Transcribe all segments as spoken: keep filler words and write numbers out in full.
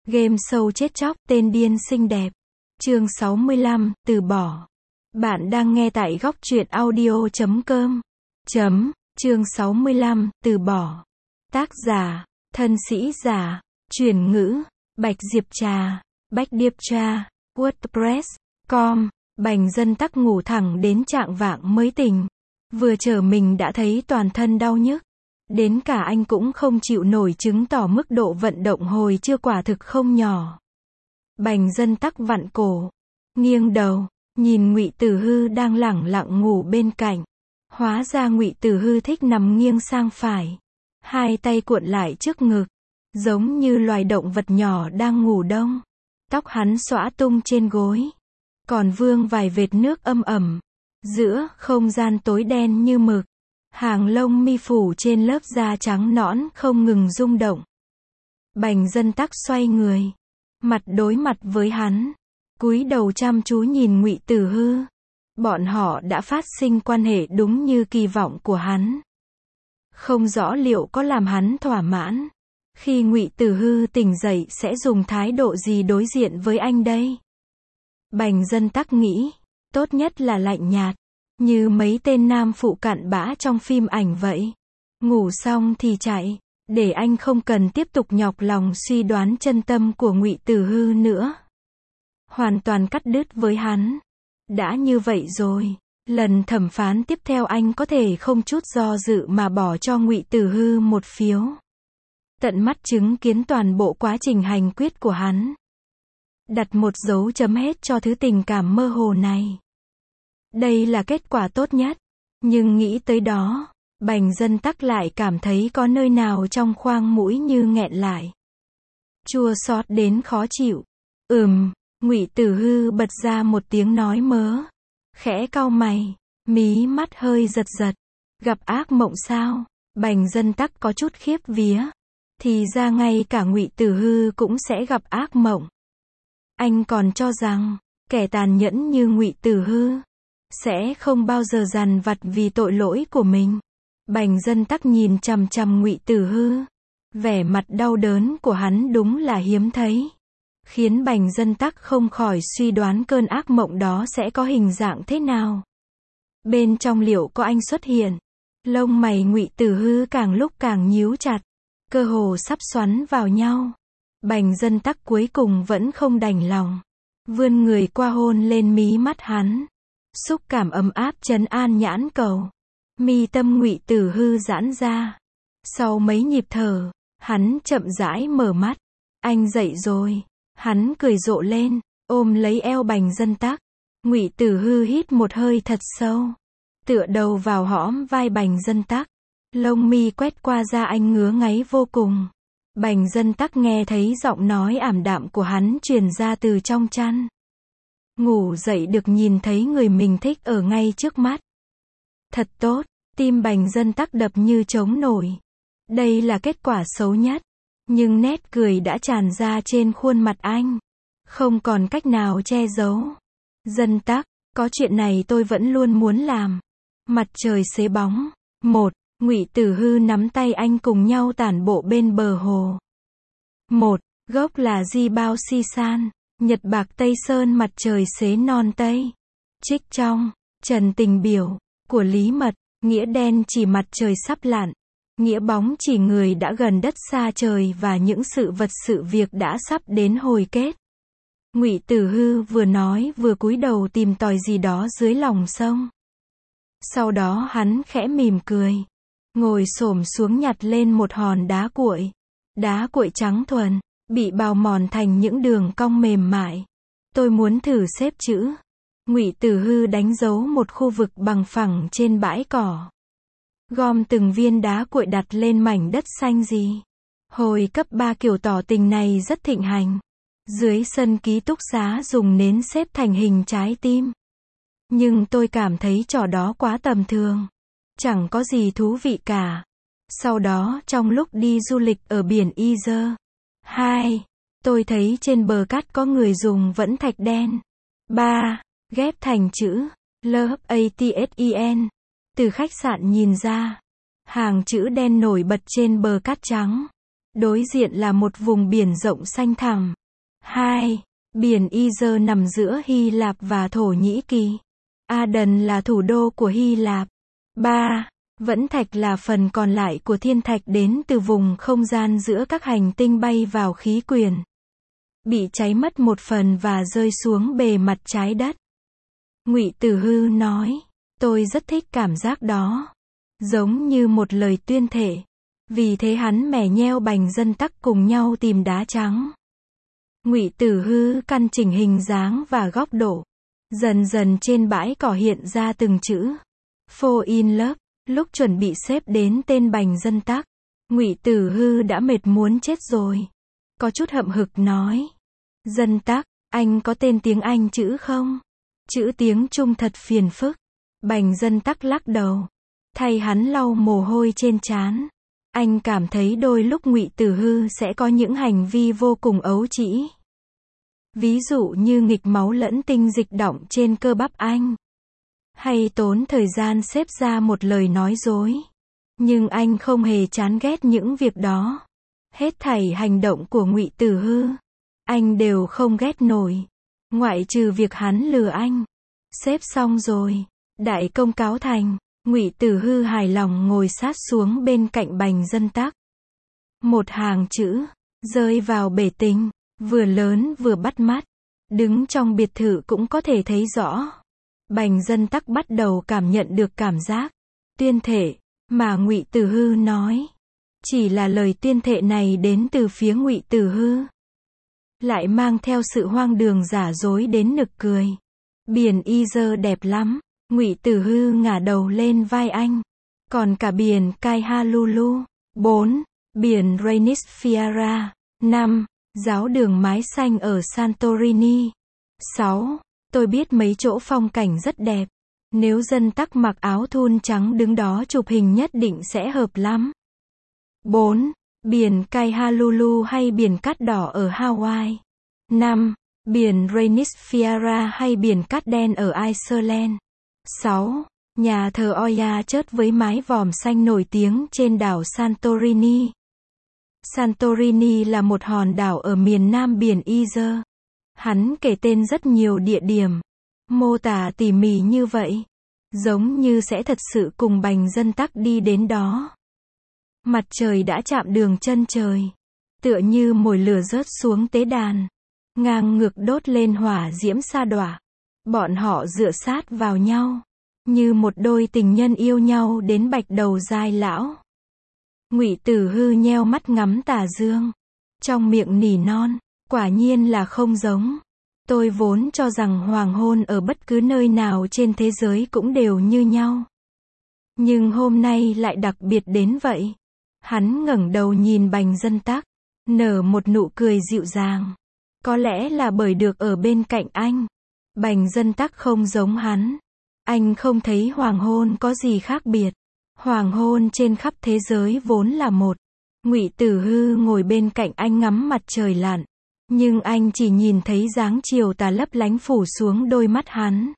Game show chết chóc, tên điên xinh đẹp. Chương sáu mươi lăm, từ bỏ. Bạn đang nghe tại góc truyện audio chấm com. Chấm, chương sáu mươi lăm, từ bỏ. Tác giả, thân sĩ giả, chuyển ngữ, Bạch Diệp Trà, Bách Điệp Trà, WordPress, com. Bành Dân Tắc ngủ thẳng đến chạng vạng mới tỉnh. Vừa trở mình đã thấy toàn thân đau nhức. Đến cả anh cũng không chịu nổi, chứng tỏ mức độ vận động hồi chưa quả thực không nhỏ. Bành Dân Tắc vặn cổ, nghiêng đầu, nhìn Ngụy Tử Hư đang lẳng lặng ngủ bên cạnh. Hóa ra Ngụy Tử Hư thích nằm nghiêng sang phải, hai tay cuộn lại trước ngực, giống như loài động vật nhỏ đang ngủ đông. Tóc hắn xõa tung trên gối, còn vương vài vệt nước âm ẩm. Giữa không gian tối đen như mực, hàng lông mi phủ trên lớp da trắng nõn không ngừng rung động. Bành Dân Tắc xoay người, mặt đối mặt với hắn, cúi đầu chăm chú nhìn Ngụy Tử Hư. Bọn họ đã phát sinh quan hệ đúng như kỳ vọng của hắn. Không rõ liệu có làm hắn thỏa mãn. Khi Ngụy Tử Hư tỉnh dậy sẽ dùng thái độ gì đối diện với anh đây? Bành Dân Tắc nghĩ, tốt nhất là lạnh nhạt, như mấy tên nam phụ cặn bã trong phim ảnh vậy. Ngủ xong thì chạy, để anh không cần tiếp tục nhọc lòng suy đoán chân tâm của Ngụy Tử Hư nữa. Hoàn toàn cắt đứt với hắn. Đã như vậy rồi, lần thẩm phán tiếp theo anh có thể không chút do dự mà bỏ cho Ngụy Tử Hư một phiếu. Tận mắt chứng kiến toàn bộ quá trình hành quyết của hắn. Đặt một dấu chấm hết cho thứ tình cảm mơ hồ này. Đây là kết quả tốt nhất. Nhưng nghĩ tới đó, Bành Dân Tắc lại cảm thấy có nơi nào trong khoang mũi như nghẹn lại. Chua xót đến khó chịu. Ừm, Ngụy Tử Hư bật ra một tiếng nói mớ. Khẽ cau mày, mí mắt hơi giật giật. Gặp ác mộng sao? Bành Dân Tắc có chút khiếp vía. Thì ra ngay cả Ngụy Tử Hư cũng sẽ gặp ác mộng. Anh còn cho rằng, kẻ tàn nhẫn như Ngụy Tử Hư sẽ không bao giờ dằn vặt vì tội lỗi của mình. Bành Dân Tắc nhìn chằm chằm Ngụy Tử Hư. Vẻ mặt đau đớn của hắn đúng là hiếm thấy. Khiến Bành Dân Tắc không khỏi suy đoán cơn ác mộng đó sẽ có hình dạng thế nào. Bên trong liệu có anh xuất hiện? Lông mày Ngụy Tử Hư càng lúc càng nhíu chặt, cơ hồ sắp xoắn vào nhau. Bành Dân Tắc cuối cùng vẫn không đành lòng, vươn người qua hôn lên mí mắt hắn. Xúc cảm ấm áp trấn an nhãn cầu. Mi tâm Ngụy Tử Hư giãn ra. Sau mấy nhịp thở, hắn chậm rãi mở mắt. Anh dậy rồi. Hắn cười rộ lên, ôm lấy eo Bành Dân Tắc. Ngụy Tử Hư hít một hơi thật sâu, tựa đầu vào hõm vai Bành Dân Tắc. Lông mi quét qua da anh ngứa ngáy vô cùng. Bành Dân Tắc nghe thấy giọng nói ảm đạm của hắn truyền ra từ trong chăn. Ngủ dậy được nhìn thấy người mình thích ở ngay trước mắt. Thật tốt, tim Bành Dân Tắc đập như trống nổi. Đây là kết quả xấu nhất. Nhưng nét cười đã tràn ra trên khuôn mặt anh. Không còn cách nào che giấu. Dân Tắc, có chuyện này tôi vẫn luôn muốn làm. Mặt trời xế bóng. Một, Ngụy Tử Hư nắm tay anh cùng nhau tản bộ bên bờ hồ. Một, gốc là Di Bao Si San. Nhật bạc Tây Sơn mặt trời xế non Tây. Trích trong, Trần Tình Biểu, của Lý Mật. Nghĩa đen chỉ mặt trời sắp lặn. Nghĩa bóng chỉ người đã gần đất xa trời và những sự vật sự việc đã sắp đến hồi kết. Ngụy Tử Hư vừa nói vừa cúi đầu tìm tòi gì đó dưới lòng sông. Sau đó hắn khẽ mỉm cười, ngồi xổm xuống nhặt lên một hòn đá cuội. Đá cuội trắng thuần, bị bào mòn thành những đường cong mềm mại. Tôi muốn thử xếp chữ. Ngụy Tử Hư đánh dấu một khu vực bằng phẳng trên bãi cỏ. Gom từng viên đá cuội đặt lên mảnh đất xanh gì. Hồi cấp ba kiểu tỏ tình này rất thịnh hành. Dưới sân ký túc xá dùng nến xếp thành hình trái tim. Nhưng tôi cảm thấy trò đó quá tầm thường. Chẳng có gì thú vị cả. Sau đó trong lúc đi du lịch ở biển Iser. Hai, tôi thấy trên bờ cát có người dùng vẫn thạch đen. Ba, ghép thành chữ Love Atsen. Từ khách sạn nhìn ra, hàng chữ đen nổi bật trên bờ cát trắng. Đối diện là một vùng biển rộng xanh thẳm. hai. Biển Ege nằm giữa Hy Lạp và Thổ Nhĩ Kỳ. Aden là thủ đô của Hy Lạp. ba. Vẫn thạch là phần còn lại của thiên thạch đến từ vùng không gian giữa các hành tinh bay vào khí quyển. Bị cháy mất một phần và rơi xuống bề mặt trái đất. Ngụy Tử Hư nói, tôi rất thích cảm giác đó. Giống như một lời tuyên thệ. Vì thế hắn mè nheo Bành Dân Tắc cùng nhau tìm đá trắng. Ngụy Tử Hư căn chỉnh hình dáng và góc độ. Dần dần trên bãi cỏ hiện ra từng chữ. Fall in love. Lúc chuẩn bị xếp đến tên Bành Dân Tắc, Ngụy Tử Hư đã mệt muốn chết rồi. Có chút hậm hực nói. Dân Tắc, anh có tên tiếng Anh chữ không? Chữ tiếng Trung thật phiền phức. Bành Dân Tắc lắc đầu. Thay hắn lau mồ hôi trên trán. Anh cảm thấy đôi lúc Ngụy Tử Hư sẽ có những hành vi vô cùng ấu trĩ. Ví dụ như nghịch máu lẫn tinh dịch đọng trên cơ bắp anh. Hay tốn thời gian xếp ra một lời nói dối. Nhưng anh không hề chán ghét những việc đó. Hết thảy hành động của Ngụy Tử Hư, anh đều không ghét nổi. Ngoại trừ việc hắn lừa anh. Xếp xong rồi. Đại công cáo thành. Ngụy Tử Hư hài lòng ngồi sát xuống bên cạnh Bành Dân Tắc. Một hàng chữ, rơi vào bể tình, vừa lớn vừa bắt mắt. Đứng trong biệt thự cũng có thể thấy rõ. Bành Dân Tắc bắt đầu cảm nhận được cảm giác tuyên thệ mà Ngụy Tử Hư nói. Chỉ là lời tuyên thệ này đến từ phía Ngụy Tử Hư, lại mang theo sự hoang đường giả dối đến nực cười. Biển Ege đẹp lắm. Ngụy Tử Hư ngả đầu lên vai anh. Còn cả biển Kaihalulu. bốn. Biển Rainisfiera. năm. Giáo đường mái xanh ở Santorini. sáu. Tôi biết mấy chỗ phong cảnh rất đẹp. Nếu Dân Tắc mặc áo thun trắng đứng đó chụp hình nhất định sẽ hợp lắm. bốn. Biển Kaihalulu hay biển cát đỏ ở Hawaii. năm. Biển Rainisfiera hay biển cát đen ở Iceland. sáu. Nhà thờ Oya Church với mái vòm xanh nổi tiếng trên đảo Santorini. Santorini là một hòn đảo ở miền nam biển Ege. Hắn kể tên rất nhiều địa điểm, mô tả tỉ mỉ như vậy, giống như sẽ thật sự cùng Bành Dân Tắc đi đến đó. Mặt trời đã chạm đường chân trời, tựa như mồi lửa rớt xuống tế đàn, ngang ngược đốt lên hỏa diễm sa đọa. Bọn họ dựa sát vào nhau, như một đôi tình nhân yêu nhau đến bạch đầu giai lão. Ngụy Tử Hư nheo mắt ngắm tà dương, trong miệng nỉ non, quả nhiên là không giống. Tôi vốn cho rằng hoàng hôn ở bất cứ nơi nào trên thế giới cũng đều như nhau. Nhưng hôm nay lại đặc biệt đến vậy. Hắn ngẩng đầu nhìn Bành Dân Tắc, nở một nụ cười dịu dàng. Có lẽ là bởi được ở bên cạnh anh. Bành Dân Tắc không giống hắn. Anh không thấy hoàng hôn có gì khác biệt. Hoàng hôn trên khắp thế giới vốn là một. Ngụy Tử Hư ngồi bên cạnh anh ngắm mặt trời lặn. Nhưng anh chỉ nhìn thấy dáng chiều tà lấp lánh phủ xuống đôi mắt hắn.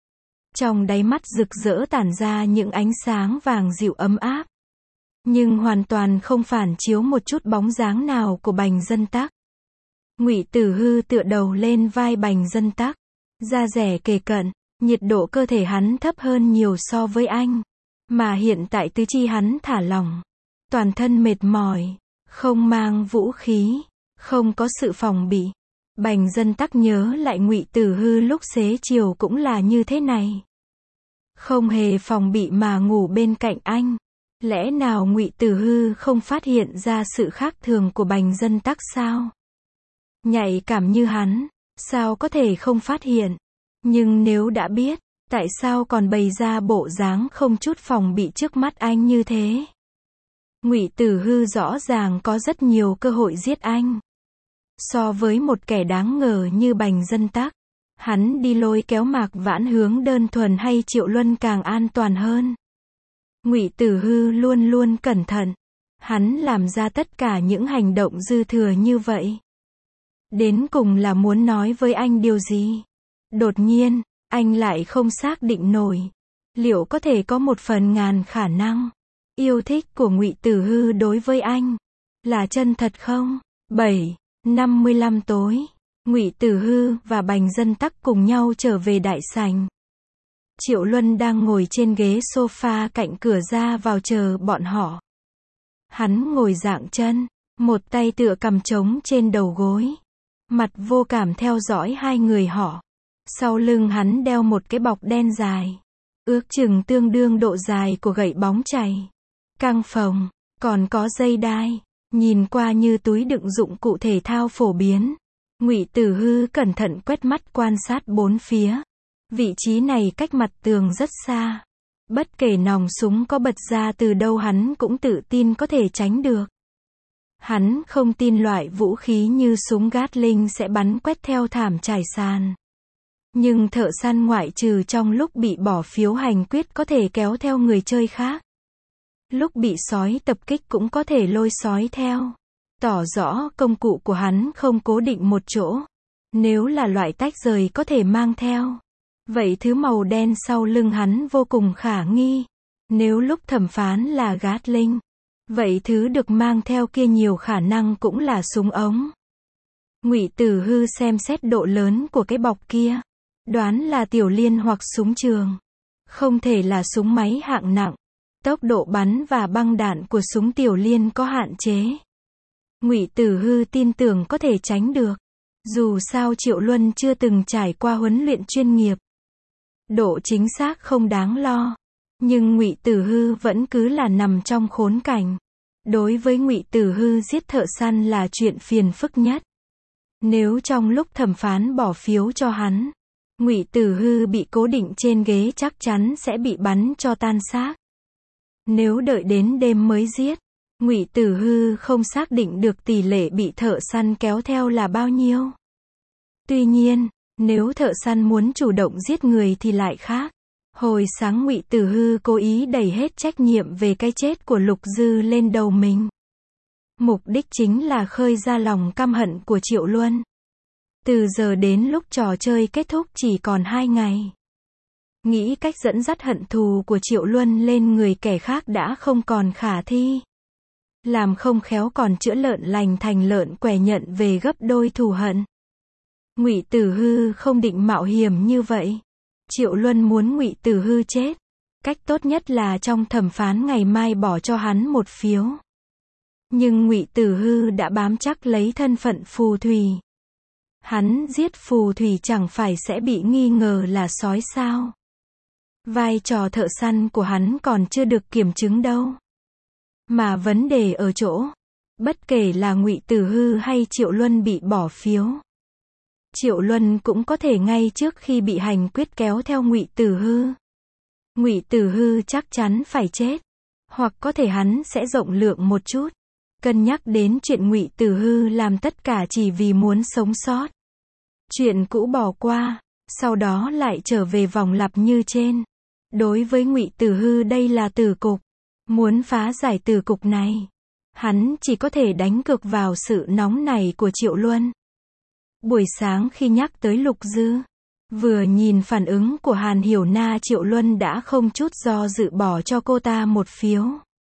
Trong đáy mắt rực rỡ tản ra những ánh sáng vàng dịu ấm áp. Nhưng hoàn toàn không phản chiếu một chút bóng dáng nào của Bành Dân Tắc. Ngụy Tử Hư tựa đầu lên vai Bành Dân Tắc. Da dẻ kề cận, nhiệt độ cơ thể hắn thấp hơn nhiều so với anh. Mà hiện tại tứ chi hắn thả lỏng. Toàn thân mệt mỏi, không mang vũ khí, không có sự phòng bị. Bành Dân Tắc nhớ lại Ngụy Tử Hư lúc xế chiều cũng là như thế này. Không hề phòng bị mà ngủ bên cạnh anh. Lẽ nào Ngụy Tử Hư không phát hiện ra sự khác thường của Bành Dân Tắc sao? Nhạy cảm như hắn, sao có thể không phát hiện? Nhưng nếu đã biết, tại sao còn bày ra bộ dáng không chút phòng bị trước mắt anh như thế? Ngụy Tử Hư rõ ràng có rất nhiều cơ hội giết anh. So với một kẻ đáng ngờ như Bành Dân Tắc, hắn đi lôi kéo Mạc Vãn Hướng đơn thuần hay Triệu Luân càng an toàn hơn. Ngụy Tử Hư luôn luôn cẩn thận. Hắn làm ra tất cả những hành động dư thừa như vậy. Đến cùng là muốn nói với anh điều gì? Đột nhiên, anh lại không xác định nổi. Liệu có thể có một phần ngàn khả năng, yêu thích của Ngụy Tử Hư đối với anh Là chân thật không? bảy. năm mươi lăm tối, Ngụy Tử Hư và Bành Dân Tắc cùng nhau trở về đại sảnh. Triệu Luân đang ngồi trên ghế sofa cạnh cửa ra vào chờ bọn họ. Hắn ngồi dạng chân, một tay tựa cằm trống trên đầu gối, mặt vô cảm theo dõi hai người họ. Sau lưng hắn đeo một cái bọc đen dài, ước chừng tương đương độ dài của gậy bóng chày. Căng phồng, còn có dây đai, nhìn qua như túi đựng dụng cụ thể thao phổ biến. Ngụy Tử Hư cẩn thận quét mắt quan sát bốn phía. Vị trí này cách mặt tường rất xa. Bất kể nòng súng có bật ra từ đâu hắn cũng tự tin có thể tránh được. Hắn không tin loại vũ khí như súng Gatling sẽ bắn quét theo thảm trải sàn. Nhưng thợ săn ngoại trừ trong lúc bị bỏ phiếu hành quyết có thể kéo theo người chơi khác. Lúc bị sói tập kích cũng có thể lôi sói theo. Tỏ rõ công cụ của hắn không cố định một chỗ. Nếu là loại tách rời có thể mang theo. Vậy thứ màu đen sau lưng hắn vô cùng khả nghi. Nếu lúc thẩm phán là Gatling, vậy thứ được mang theo kia nhiều khả năng cũng là súng ống. Ngụy Tử Hư xem xét độ lớn của cái bọc kia. Đoán là tiểu liên hoặc súng trường. Không thể là súng máy hạng nặng. Tốc độ bắn và băng đạn của súng tiểu liên có hạn chế. Ngụy Tử Hư tin tưởng có thể tránh được. Dù sao Triệu Luân chưa từng trải qua huấn luyện chuyên nghiệp. Độ chính xác không đáng lo. Nhưng Ngụy Tử Hư vẫn cứ là nằm trong khốn cảnh. Đối với Ngụy Tử Hư giết thợ săn là chuyện phiền phức nhất. Nếu trong lúc thẩm phán bỏ phiếu cho hắn, Ngụy Tử Hư bị cố định trên ghế chắc chắn sẽ bị bắn cho tan xác. Nếu đợi đến đêm mới giết, Ngụy Tử Hư không xác định được tỷ lệ bị thợ săn kéo theo là bao nhiêu. Tuy nhiên, nếu thợ săn muốn chủ động giết người thì lại khác. Hồi sáng Ngụy Tử Hư cố ý đẩy hết trách nhiệm về cái chết của Lục Dư lên đầu mình. Mục đích chính là khơi ra lòng căm hận của Triệu Luân. Từ giờ đến lúc trò chơi kết thúc chỉ còn hai ngày. Nghĩ cách dẫn dắt hận thù của Triệu Luân lên người kẻ khác đã không còn khả thi. Làm không khéo còn chữa lợn lành thành lợn què nhận về gấp đôi thù hận. Ngụy Tử Hư không định mạo hiểm như vậy. Triệu Luân muốn Ngụy Tử Hư chết. Cách tốt nhất là trong thẩm phán ngày mai bỏ cho hắn một phiếu. Nhưng Ngụy Tử Hư đã bám chắc lấy thân phận phù thủy. Hắn giết phù thủy chẳng phải sẽ bị nghi ngờ là sói sao? Vai trò thợ săn của hắn còn chưa được kiểm chứng đâu. Mà vấn đề ở chỗ, bất kể là Ngụy Tử Hư hay Triệu Luân bị bỏ phiếu, Triệu Luân cũng có thể ngay trước khi bị hành quyết kéo theo Ngụy Tử Hư. Ngụy Tử Hư chắc chắn phải chết, hoặc có thể hắn sẽ rộng lượng một chút, cân nhắc đến chuyện Ngụy Tử Hư làm tất cả chỉ vì muốn sống sót. Chuyện cũ bỏ qua, sau đó lại trở về vòng lặp như trên. Đối với Ngụy Tử Hư đây là tử cục. Muốn phá giải tử cục này, hắn chỉ có thể đánh cược vào sự nóng này của Triệu Luân. Buổi sáng khi nhắc tới Lục Dư, vừa nhìn phản ứng của Hàn Hiểu Na, Triệu Luân đã không chút do dự bỏ cho cô ta một phiếu.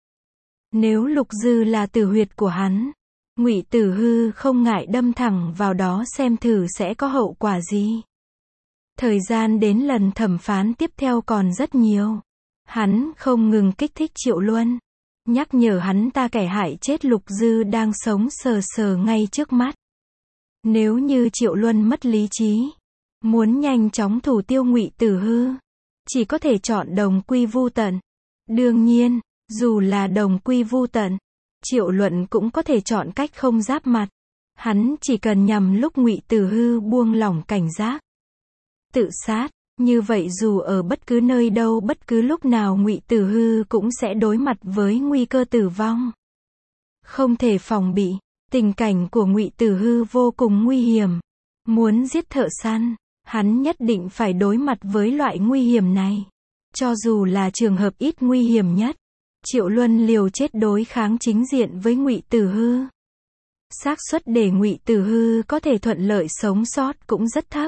Nếu Lục Dư là tử huyệt của hắn, Ngụy Tử Hư không ngại đâm thẳng vào đó xem thử sẽ có hậu quả gì. Thời gian đến lần thẩm phán tiếp theo còn rất nhiều. Hắn không ngừng kích thích Triệu Luân, nhắc nhở hắn ta kẻ hại chết Lục Dư đang sống sờ sờ ngay trước mắt. Nếu như Triệu Luân mất lý trí, muốn nhanh chóng thủ tiêu Ngụy Tử Hư, chỉ có thể chọn đồng quy vu tận. Đương nhiên, dù là đồng quy vu tận, Triệu Luân cũng có thể chọn cách không giáp mặt. Hắn chỉ cần nhằm lúc Ngụy Tử Hư buông lỏng cảnh giác, tự sát. Như vậy dù ở bất cứ nơi đâu bất cứ lúc nào Ngụy Tử Hư cũng sẽ đối mặt với nguy cơ tử vong. Không thể phòng bị, tình cảnh của Ngụy Tử Hư vô cùng nguy hiểm. Muốn giết thợ săn, hắn nhất định phải đối mặt với loại nguy hiểm này. Cho dù là trường hợp ít nguy hiểm nhất, Triệu Luân liều chết đối kháng chính diện với Ngụy Tử Hư. Xác suất để Ngụy Tử Hư có thể thuận lợi sống sót cũng rất thấp.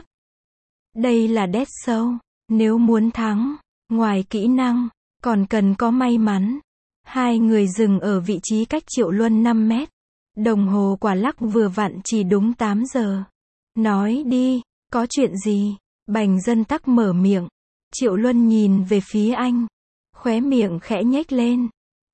Đây là Dead Show. Nếu muốn thắng, ngoài kỹ năng, còn cần có may mắn. Hai người dừng ở vị trí cách Triệu Luân năm mét. Đồng hồ quả lắc vừa vặn chỉ đúng tám giờ. Nói đi, có chuyện gì? Bành Dân Tắc mở miệng. Triệu Luân nhìn về phía anh. Khóe miệng khẽ nhếch lên.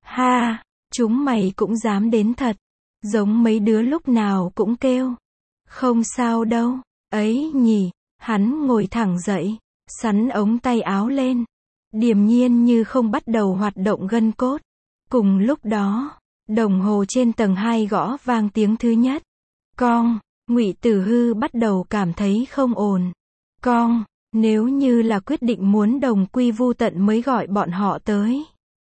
Ha, chúng mày cũng dám đến thật. Giống mấy đứa lúc nào cũng kêu. Không sao đâu. Ấy nhỉ, hắn ngồi thẳng dậy. Sắn ống tay áo lên. Điềm nhiên như không bắt đầu hoạt động gân cốt. Cùng lúc đó, đồng hồ trên tầng hai gõ vang tiếng thứ nhất. Con, Ngụy Tử Hư bắt đầu cảm thấy không ổn. Con, nếu như là quyết định muốn đồng quy vu tận mới gọi bọn họ tới.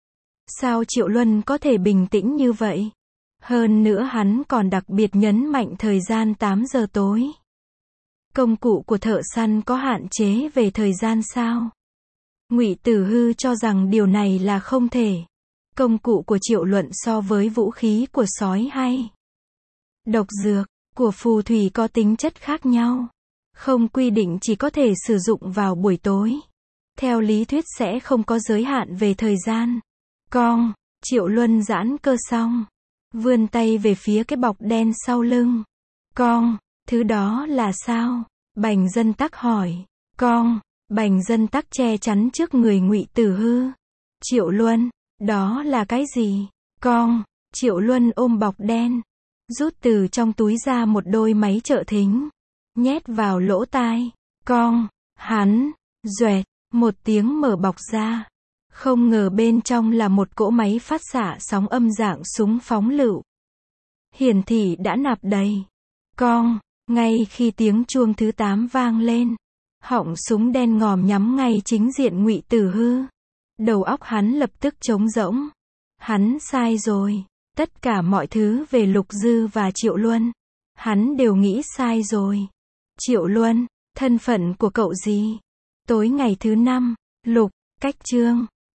Sao Triệu Luân có thể bình tĩnh như vậy? Hơn nữa hắn còn đặc biệt nhấn mạnh thời gian tám giờ tối. Công cụ của thợ săn có hạn chế về thời gian sao? Ngụy Tử Hư cho rằng điều này là không thể. Công cụ của Triệu Luận so với vũ khí của sói hay độc dược của phù thủy có tính chất khác nhau. Không quy định chỉ có thể sử dụng vào buổi tối. Theo lý thuyết sẽ không có giới hạn về thời gian. Con, Triệu Luân giãn cơ xong. Vươn tay về phía cái bọc đen sau lưng. Con, thứ đó là sao? Bành Dân Tắc hỏi. Con, Bành Dân Tắc che chắn trước người Ngụy Tử Hư. Triệu Luân, đó là cái gì? Con, Triệu Luân ôm bọc đen. Rút từ trong túi ra một đôi máy trợ thính. Nhét vào lỗ tai. Con, hắn, doẹt, một tiếng mở bọc ra. Không ngờ bên trong là một cỗ máy phát xạ sóng âm dạng súng phóng lựu. Hiển thị đã nạp đầy. Con, ngay khi tiếng chuông thứ tám vang lên, họng súng đen ngòm nhắm ngay chính diện Ngụy Tử Hư. Đầu óc hắn lập tức trống rỗng. Hắn sai rồi. Tất cả mọi thứ về Lục Dư và Triệu Luân, hắn đều nghĩ sai rồi. Triệu Luân, thân phận của cậu gì? Tối ngày thứ năm, Lục, cách chương